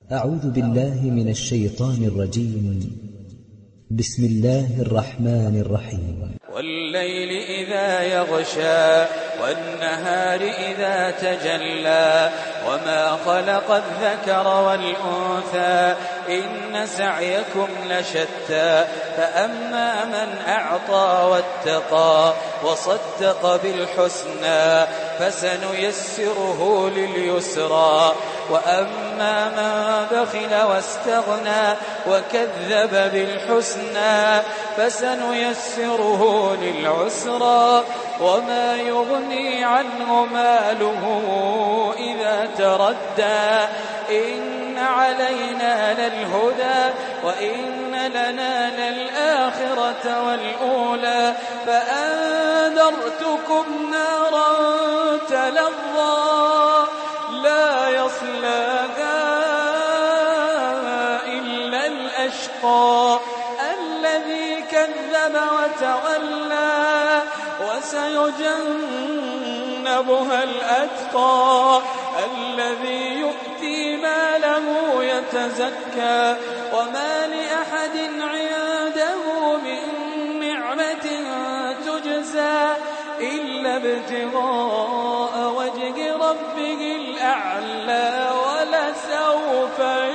أعوذ بالله من الشيطان الرجيم. بسم الله الرحمن الرحيم. والليل إذا يغشى والنهار إذا تجلى وما خلق الذكر والأنثى إن سعيكم لشتى فأما من أعطى واتقى وصدق بالحسنى فسنيسره لليسرى وأما من بخل واستغنى وكذب بالحسنى فسنيسره للعسرى وما يغني عنه ماله إذا تردى إن علينا للهدى وإن لنا للآخرة والأولى فأنذرتكم نارا تلظى لا يصلاها إلا الأشقى الذي كذب وتولى وسيجنبها الأتقى الذي يؤتي ماله يتزكى وما لأحد عنده من نعمة تجزى إلا ابتغاء وجه ربه الأعلى ولسوف